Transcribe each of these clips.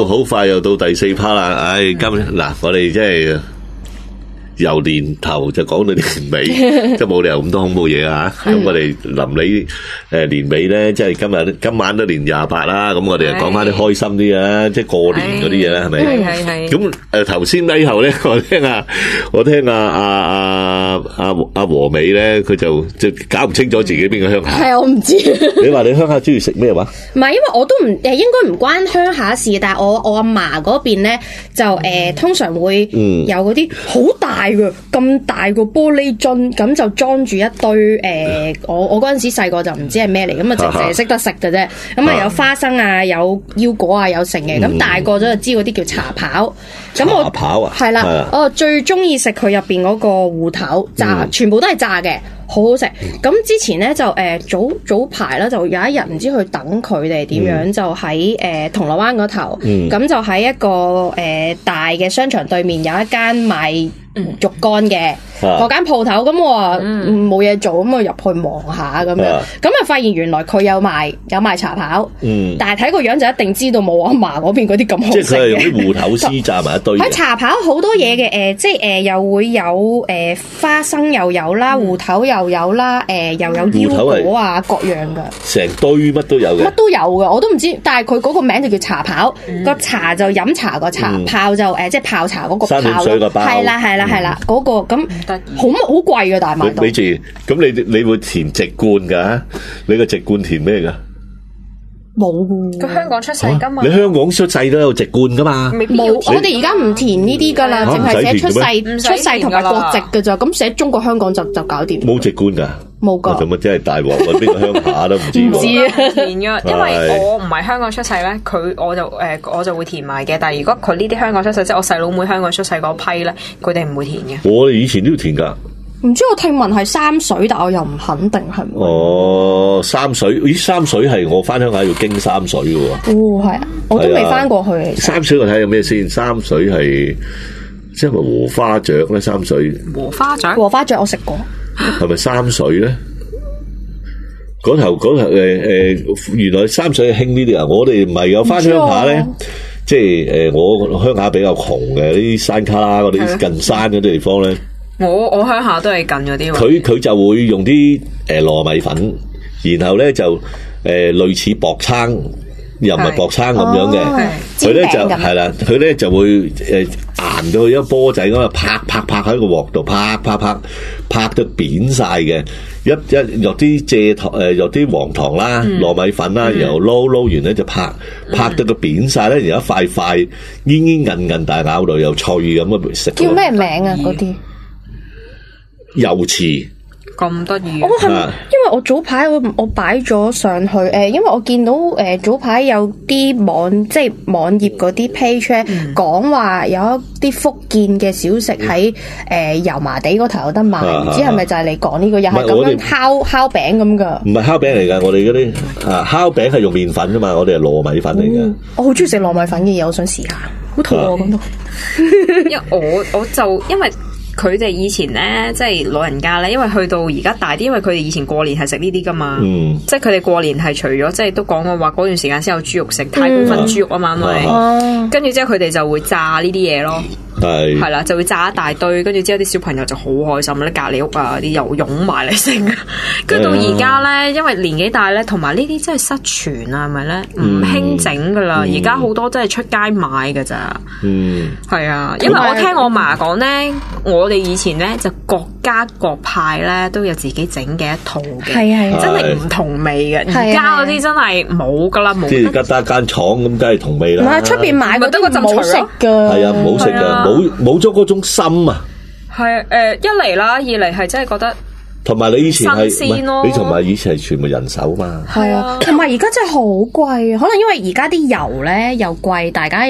好快又到第4 part 啦，唉，嗱，我哋即係由年頭就講到年尾，即係冇理由咁多恐怖嘢啊！咁我哋臨尾年尾咧，即係今晚都年28啦，咁我哋就講翻啲開心啲啊，即係過年嗰啲嘢啦，係咪？係。咁頭先呢後咧，我聽阿和美咧，佢就搞唔清楚自己邊個鄉下。 係我唔知。 你話你鄉下中意食咩話？ 唔係，因為我都唔應該唔關鄉下事，但係我阿嫲嗰邊咧就通常會有嗰啲好大嘅咁大個玻璃樽，咁就裝住一堆我嗰陣時細個就唔知係咩嚟，咁啊淨係識得食嘅啫。咁啊有花生啊，有腰果啊，有剩嘅。咁大個咗就知嗰啲叫茶刨。咁我茶刨啊， 係啦，我最中意食佢入邊嗰個芋頭炸，全部都係炸嘅。好好食，咁之前咧就早排啦，就有一日唔知去等佢哋點樣，就喺銅鑼灣嗰頭，咁就喺一個大嘅商場對面有一間賣肉乾嘅嗰間鋪頭，咁我話冇嘢做，咁我入去望下咁樣，咁啊發現原來佢有賣茶刨，但係睇個樣就一定知道冇我阿嫲嗰邊嗰啲咁好食嘅。即係佢係用啲芋頭絲炸埋一堆。喺茶刨好多嘢嘅，即係又會有花生又有啦，芋頭又有啦，又有腰果啊，各樣噶，成堆乜都有嘅，乜都有嘅，我都唔知，但係佢嗰個名就叫茶刨，個茶就飲茶個茶，泡就即係泡茶嗰個泡，3點水個包，係啦，嗰個咁好貴嘅，但係買到。你咁你會填直罐噶？你個直罐填咩噶？冇嘅， 佢香港出世噶嘛？ 你香港出世都有直罐噶嘛？ 冇，我哋而家唔填呢啲噶啦，淨係寫出世同埋國籍噶咋，咁寫中國香港就搞掂。冇直罐噶？冇噶。咁啊真係大鑊啊！邊個鄉下都唔知。唔知啊， 填噶，因為我唔係香港出世咧，我就會填埋嘅。但係如果佢呢啲香港出世，即係我細佬妹香港出世嗰批咧，佢哋唔會填嘅。我哋以前都要填噶。唔知，我聽聞係三水，但我又唔肯定係咪。哦，三水，咦？三水係我翻鄉下要經三水嘅喎。哦，係啊，我都未翻過去。三水我睇下有咩先？三水係即係咪禾花雀咧？三水禾花雀我食過。係咪三水咧？嗰頭原來三水係興呢啲啊！我哋唔係有翻鄉下咧，即係我鄉下比較窮嘅，啲山卡拉嗰啲近山嗰啲地方咧。我鄉下都係近嗰啲。佢就會用啲糯米粉，然後咧就類似薄撐，又唔係薄撐咁樣嘅。佢咧就係啦，佢咧就會硬到一個波仔咁啊，拍喺個鑊度，拍到扁晒嘅。一落啲蔗糖落啲黃糖啦、糯米粉啦，然後撈完咧就拍到佢扁晒咧，然後一塊塊煙煙韌韌，但係咬到又脆咁啊食。叫咩名啊？嗰啲？油翅咁得意，我係因為我早排我擺咗上去因為我見到早排有啲網頁嗰啲 page 講話有一啲福建嘅小食喺油麻地嗰頭有得賣，唔知係咪就係你講呢個？又係咁樣烤餅咁噶？唔係烤餅嚟噶，我哋嗰啲烤餅係用麵粉噶嘛，我哋係糯米粉嚟噶。我好中意食糯米粉嘅嘢，我想試下，好肚餓咁都。因為我就因為。佢哋以前咧，即係老人家咧，因為去到而家大啲，因為佢哋以前過年係食呢啲噶嘛，即係佢哋過年係除咗即係都講過話嗰段時間先有豬肉食，太古分豬肉啊嘛，跟住之後佢哋就會炸呢啲嘢咯，係啦，就會炸一大堆，跟住之後啲小朋友就好開心啦，隔離屋啊啲又湧埋嚟食，跟住到而家咧，因為年紀大咧，同埋呢啲真係失傳啊，係咪咧？唔興整噶啦，而家好多真係出街買噶咋，係啊，因為我聽我嫲講咧，我哋以前咧就各家各派咧都有自己整嘅一套嘅，係真係唔同味嘅。而家嗰啲真係冇噶啦，冇。即係而家得間廠咁，梗係同味啦。唔係出邊買嗰啲唔好食噶，係啊，唔好食噶，冇咗嗰種心啊。係一嚟啦，二嚟係真係覺得。同埋你以前係，你同埋以前係全部人手嘛？係啊，同埋而家真係好貴啊！可能因為而家啲油咧又貴，大家又即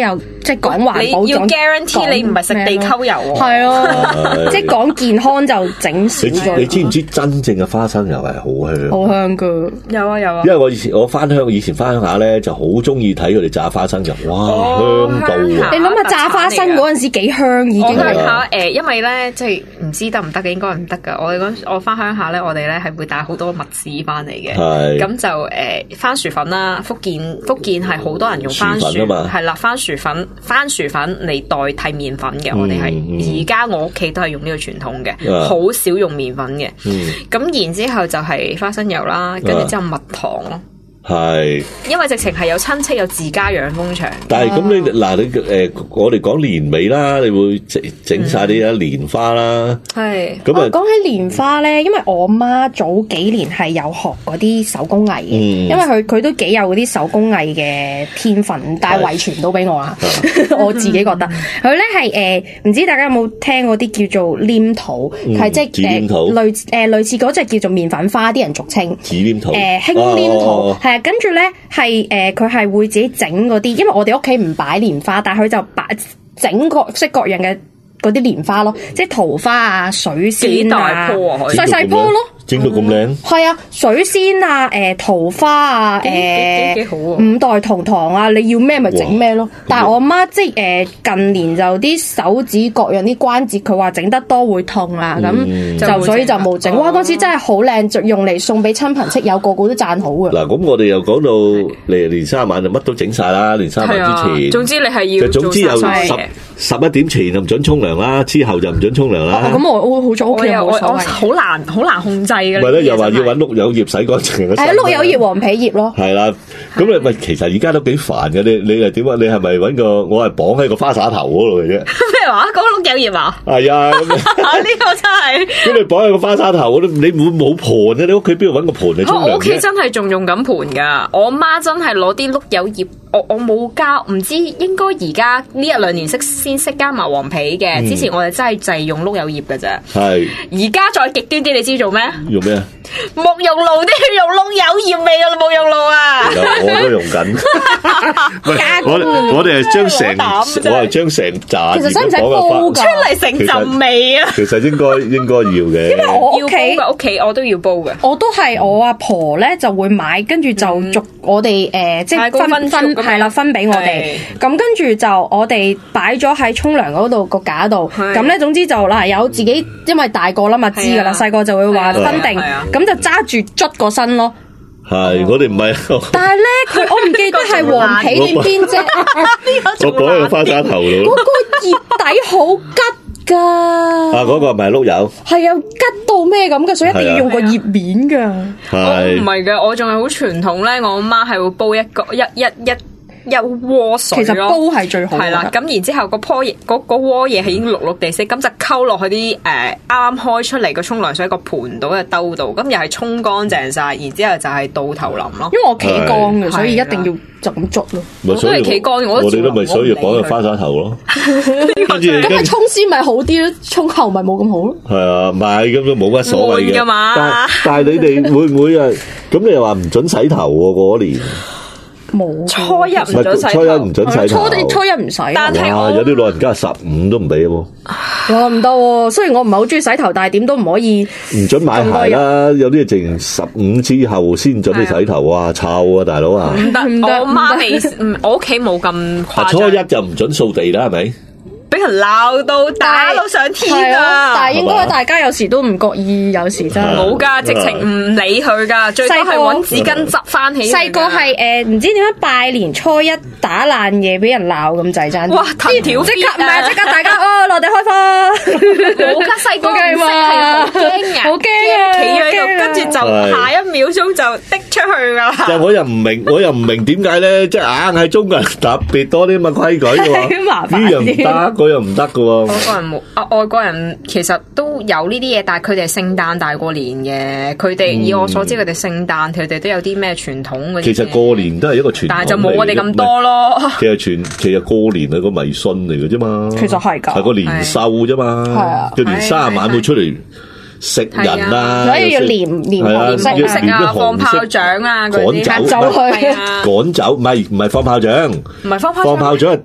即係講環保， 你要 guarantee 你唔係食地溝油喎。 係咯，即係講健康就整少咗。 你知唔知真正嘅花生油係好香？ 好香㗎， 有啊有啊。 因為我以前翻鄉下咧，就好中意睇佢哋炸花生油，哇，香到啊！ 你諗下炸花生嗰陣時幾香已經。 鄉下因為咧即係唔知得唔得嘅，應該唔得㗎。我翻鄉下咧，我哋咧係會帶好多物資翻嚟嘅。係。咁就番薯粉啦，福建係好多人用番薯，係啦，番薯粉嚟代替麵粉嘅。我哋係而家我屋企都係用呢個傳統嘅，好少用麵粉嘅。咁然之後就係花生油啦，跟住之後蜜糖咯。係，因為直情係有親戚有自家養蜂場。 但係咁你我哋講年尾啦，你會整晒啲蓮花啦。係。咁啊，講起蓮花咧，因為我媽早幾年係有學嗰啲手工藝嘅，因為佢都幾有嗰啲手工藝嘅天分，但係遺傳到俾我啦。我自己覺得佢咧係唔知大家有冇聽過啲叫做黏土，係即係類似嗰隻叫做麵粉花，啲人俗稱紙黏土， 輕黏土係。跟住咧，佢係會自己整嗰啲，因為我哋屋企唔擺蓮花，但係佢就整各式各樣嘅嗰啲蓮花咯，即係桃花啊、水仙啊，細細棵咯。 整到咁靚， 係啊，水仙啊，桃花啊， 幾好啊， 五代同堂啊，你要咩咪整咩咯。但係我媽即係近年就啲手指各樣啲關節，佢話整得多會痛啊，咁就所以就冇整。哇，嗰次真係好靚，就用嚟送俾親朋戚友，個個都讚好嘅。 嗱，咁我哋又講到年三十晚就乜都整晒啦，年三十晚之前， 總之你係要， 總之有11點前就唔准沖涼啦，之後就唔准沖涼啦。 咁我好早屋企冇所謂， 好難控制。 唔係咧，又話要搵碌柚葉洗乾淨。 係碌柚葉、黃皮葉咯。係啦，咁你喂，其實而家都幾煩嘅。你係點啊？你係咪搵個？我係綁喺個花灑頭嗰度嘅啫。 咩話？講碌柚葉啊？ 係啊。呢個真係。咁你綁喺個花灑頭，你會冇盤嘅？你屋企邊度搵個盤嚟沖涼嘅？ 我屋企真係仲用緊盤噶。我媽真係攞啲碌柚葉，我冇加，唔知應該而家呢1-2年先識加埋黃皮嘅。之前我哋真係就係用碌柚葉嘅啫。係。而家再極端啲，你知做咩？ 用咩啊？ 沐浴露都要用碌柚葉味嘅沐浴露啊！ 我都用緊。我哋係將成扎葉煲出嚟成陣味啊！ 其實應該要嘅。 因為我屋企我都要煲嘅。 我都係我阿婆咧就會買，跟住就逐我哋即係分俾我哋。咁跟住就我哋擺咗喺沖涼嗰度個架度。咁咧總之就嗱有自己，因為大個啦嘛知噶啦，細個就會話分定。咁就揸住捽個身咯， 係我哋唔係。 但係咧，我唔記得係黃皮定邊啫。 我綁喺個花灑頭度。 嗰個葉底好吉噶。 啊，嗰個唔係碌柚。係啊，吉到咩咁嘅，所以一定要用個葉面噶。 係。 唔係嘅，我仲係好傳統咧。我媽係會煲一鍋水咯， 其實煲係最好。 係啦，咁然之後個鍋嘢係已經綠綠地色，咁就溝落去啲啱啱開出嚟個沖涼水個盤度嘅兜度，咁又係沖乾淨晒，然之後就係倒頭淋咯。 因為我企乾嘅，所以一定要就咁捽咯。 我都係企乾，我哋都咪所以綁喺花灑頭咯。 咁咪沖先咪好啲咯，沖後咪冇咁好咯。 係啊，唔係咁都冇乜所謂嘅嘛。 但係你哋會唔會啊？咁你又話唔准洗頭喎嗰年？ 冇， 初一唔准洗頭， 初一唔准洗頭， 初一唔洗。 但係有啲老人家15都唔俾喎。 哇，唔得喎！雖然我唔係好中意洗頭，但係點都唔可以。 唔准買鞋啦，有啲淨15之後先准你洗頭啊，臭啊，大佬啊！ 唔得，我媽未，我屋企冇咁誇張。 初一就唔准掃地啦，係咪？ 俾人鬧到打到上天啊！ 但係應該大家有時都唔覺意，有時真係冇噶，直情唔理佢噶，最多係搵紙巾執翻起。 細個係唔知點樣拜年初一打爛嘢俾人鬧咁滯真。 哇！藤條即刻大家落地開花。 冇噶，細個唔識係好驚啊！ 好驚啊！ 企喺度，跟住就下一秒鐘就滴出去噶啦。 但係我又唔明點解咧，即係硬係中國人特別多啲咁嘅規矩嘅喎，呢樣唔得。嗰樣唔得噶喎， 外國人冇外國人其實都有呢啲嘢，但係佢哋係聖誕大過年嘅。佢哋以我所知，佢哋聖誕佢哋都有啲咩傳統嗰啲。 其實過年都係一個傳統， 但係就冇我哋咁多咯。 其實過年係個迷信嚟嘅啫嘛。 其實係㗎， 係個年獸啫嘛。係啊，佢年30晚會出嚟食人啊， 所以要年食啊，放炮仗啊，嗰啲趕走， 趕走，唔係放炮仗， 唔係放炮仗。 放炮仗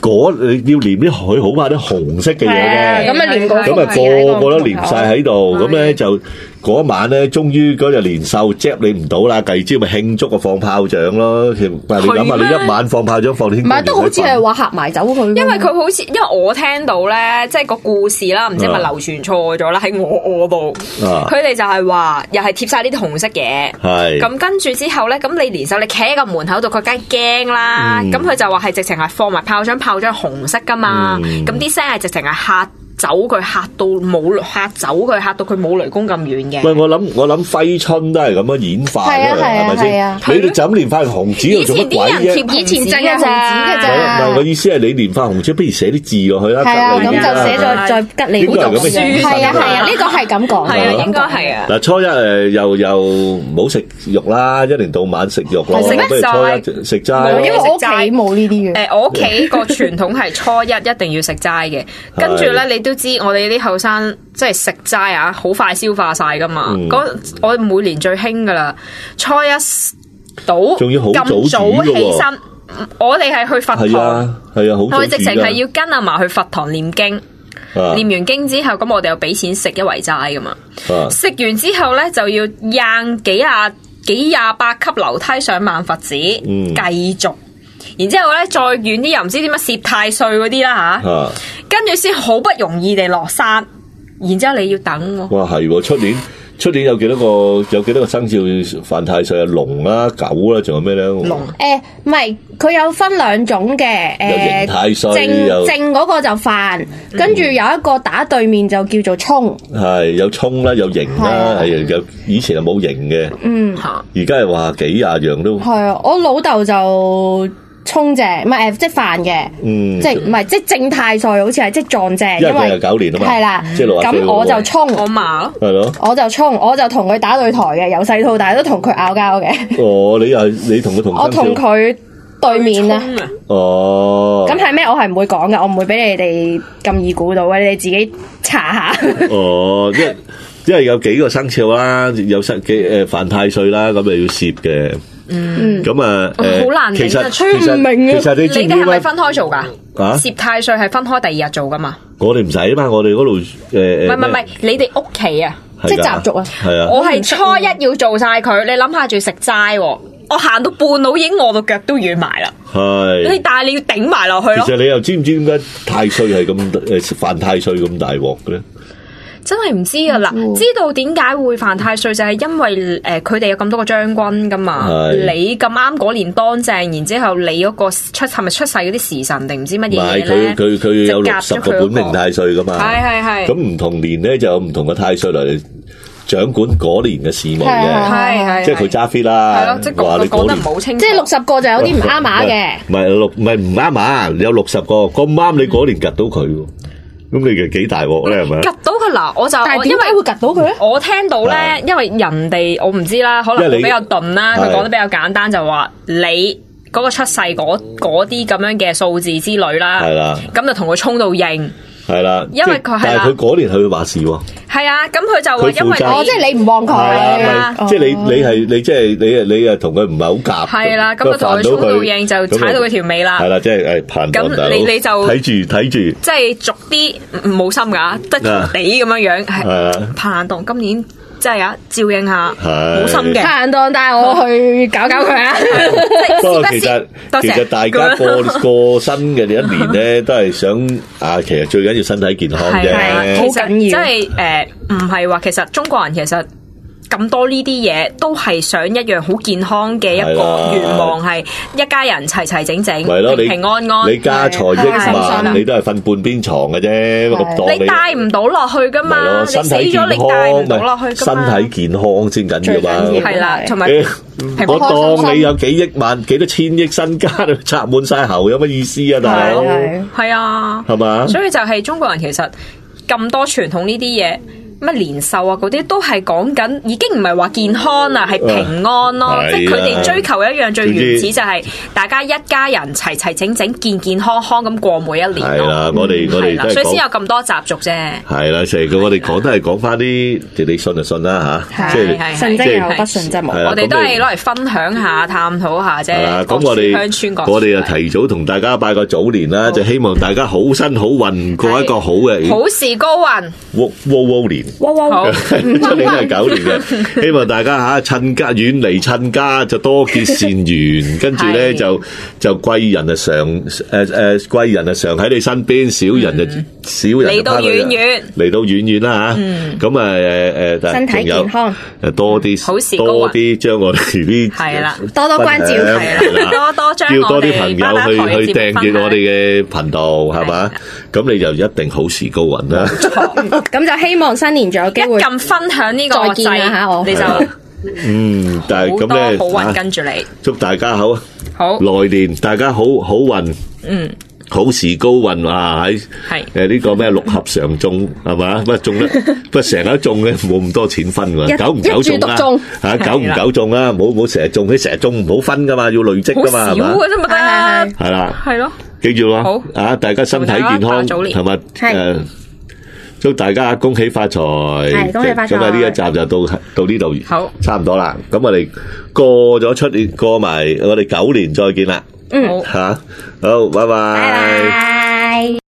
你要黏啲佢好怕啲紅色嘅嘢嘅， 咁啊黏嗰咁啊個個都黏晒喺度，咁咧就嗰晚咧，終於嗰日年獸 Jap 你唔到啦，第二朝咪慶祝個放炮仗咯。但係你諗下，你一晚放炮仗放天， 唔係都好似係話嚇埋走佢， 因為佢好似，因為我聽到咧，即係個故事啦，唔知係咪流傳錯咗啦，喺我度，佢哋就係話又係貼晒呢啲紅色嘢，咁跟住之後咧，咁你年獸你企喺個門口度，佢梗係驚啦，咁佢就話係直情係放埋炮仗紅色噶嘛，咁啲聲係直情係嚇走佢，嚇到佢冇雷公咁遠嘅。 喂，我諗揮春都係咁樣演化嘅，係咪先？你哋就咁連塊紅紙又做乜鬼啫？ 以前淨係紅紙嘅咋。 唔係，我意思係你連塊紅紙，不如寫啲字落去啦。 係啊，咁就寫咗再吉你好讀書。係啊，呢個係咁講。 係啊，應該係啊。 嗱，初一又唔好食肉啦，一年到晚食肉咯。 食齋， 食齋。 因為我屋企冇呢啲嘅。 我屋企個傳統係初一定要食齋嘅，跟住咧你都知我哋啲後生即係食齋啊，好快消化晒噶嘛。我每年最興噶啦，初一到咁早起身，我哋係去佛堂， 係啊，好。 我哋直情係要跟阿嫲去佛堂念經，念完經之後，咁我哋又俾錢食一圍齋噶嘛。食完之後咧，就要掟幾廿百級樓梯上萬佛寺，繼續。然之後咧，再遠啲又唔知點樣攝太歲嗰啲啦吓，跟住先好不容易地落山，然之後你要等喎。哇， 係出年有幾多個生肖犯太歲啊？龍啦、狗啦，仲有咩咧？龍唔係，佢有分兩種嘅， 有刑太歲， 正嗰個就犯，跟住有一個打對面就叫做沖， 係有沖啦，有刑啦，係有以前係冇刑嘅，而家係話幾廿樣都係啊！我老豆就沖正，唔係即係犯嘅，即係唔係即係正太歲，好似係即係撞正，因為佢係9年啊嘛，係啦，即係60歲。咁我就沖我嫲咯，係咯，我就沖，我就同佢打對台嘅，由細到大都同佢拗交嘅。 哦，你同佢同我同佢對面啊。 哦， 咁係咩？我係唔會講嘅，我唔會俾你哋咁易估到嘅，你哋自己查下。 哦，因為有幾個生肖啦，有犯太歲啦，咁就要攝嘅。咁啊，好難其實吹唔明啊！ 其實你哋係咪分開做噶？攝太歲係分開第二日做噶嘛？ 我哋唔使啊嘛，我哋嗰度唔係，你哋屋企啊， 即係習俗啊。 係啊， 我係初一要做晒佢，你諗下仲要食齋，我行到半路已經餓到腳都軟埋啦。係，但係你要頂埋落去咯。 其實你又知唔知點解太歲係咁犯太歲咁大鑊嘅咧？ 真係唔知啊！嗱，知道點解會犯太歲就係因為佢哋有咁多個將軍噶嘛，你咁啱嗰年當正，然之後你嗰個係咪出世嗰啲時辰定唔知乜嘢咧？ 佢有60個本命太歲噶嘛， 係。咁唔同年咧就有唔同嘅太歲嚟掌管嗰年嘅事務嘅，係即係佢揸 fit 啦。係咯， 即係你講得唔好清楚， 即係60個就有啲唔啱碼嘅。 唔係唔啱碼，有60個咁啱你嗰年夾到佢。咁你嘅幾大鑊咧？係咪夾到佢嗱？但係點解會夾到佢咧？我聽到咧，因為人哋我唔知啦，可能比較鈍啦，佢講得比較簡單，就話你嗰個出世嗰啲咁樣嘅數字之類啦，係啦，咁就同佢衝到應，係啦，因為佢係但係佢嗰年係會話事喎， 係啊，咁佢就話因為即係你唔旺佢， 即係你即係你啊同佢唔係好夾， 係啦，咁就同佢衝到應就踩到佢條尾啦， 係啦，即係攀檔大佬， 咁你就睇住， 即係逐啲冇心噶，得地咁樣樣，係攀檔今年。真係啊，照應下，冇心嘅。 拍人檔帶我去搞佢啊！ 不過其實大家過新嘅一年咧，都係想其實最緊要身體健康啫， 好緊要。 即係唔係話其實中國人其實咁多呢啲嘢，都係想一樣好健康嘅一個願望，係一家人齊齊整整、平平安安。 你家財億萬，你都係瞓半邊床嘅啫。 你帶唔到落去噶嘛？你死咗你帶唔到落去噶嘛？ 身體健康先緊要嘛？ 係啦，同埋我當你有幾億萬、幾多千億身家，插滿晒喉，有乜意思啊？大佬係啊， 係嘛？ 所以就係中國人其實咁多傳統呢啲嘢。 乜年獸啊嗰啲都係講緊，已經唔係話健康啦，係平安咯。即係佢哋追求一樣最原始就係大家一家人齊齊整整、健健康康咁過每一年咯。 係啦，我哋所以先有咁多習俗啫。 係啦，成個我哋講都係講翻啲，你信就信啦嚇， 即係信則有，不信則無。 我哋都係攞嚟分享下、探討下啫。 咁我哋啊提早同大家拜個早年啦，就希望大家好身好運，過一個好嘅好事高運， 窩年，出年係9年嘅，希望大家嚇趁家遠離親家，就多結善緣，跟住咧就貴人啊貴人啊常喺你身邊，少人就少人嚟到遠遠啦嚇。咁啊身體健康， 多啲將我哋啲係啦，多關照係啦，多將叫多啲朋友去訂閱我哋嘅頻道係嘛？咁你就一定好事高運啦。 咁就希望新年仲有機會咁分享呢個再見啦嚇，我你就但係咁咧， 好運跟住你， 祝大家好來年大家好運，好事高運啊！喺呢個咩六合常中係嘛？不過中得不過成日中咧，冇咁多錢分㗎，久唔久中啦嚇，久唔久中啦，唔好成日中，成日中唔好分㗎嘛，要累積㗎嘛，係嘛？ 少嘅啫嘛得， 係啦， 係咯， 記住咯，啊大家身體健康係嘛？祝大家恭喜發財， 恭喜發財。 咁啊呢一集就到呢度， 好， 差唔多啦。咁我哋過咗出年，過埋我哋9年再見啦。 好， 吓，好，拜拜。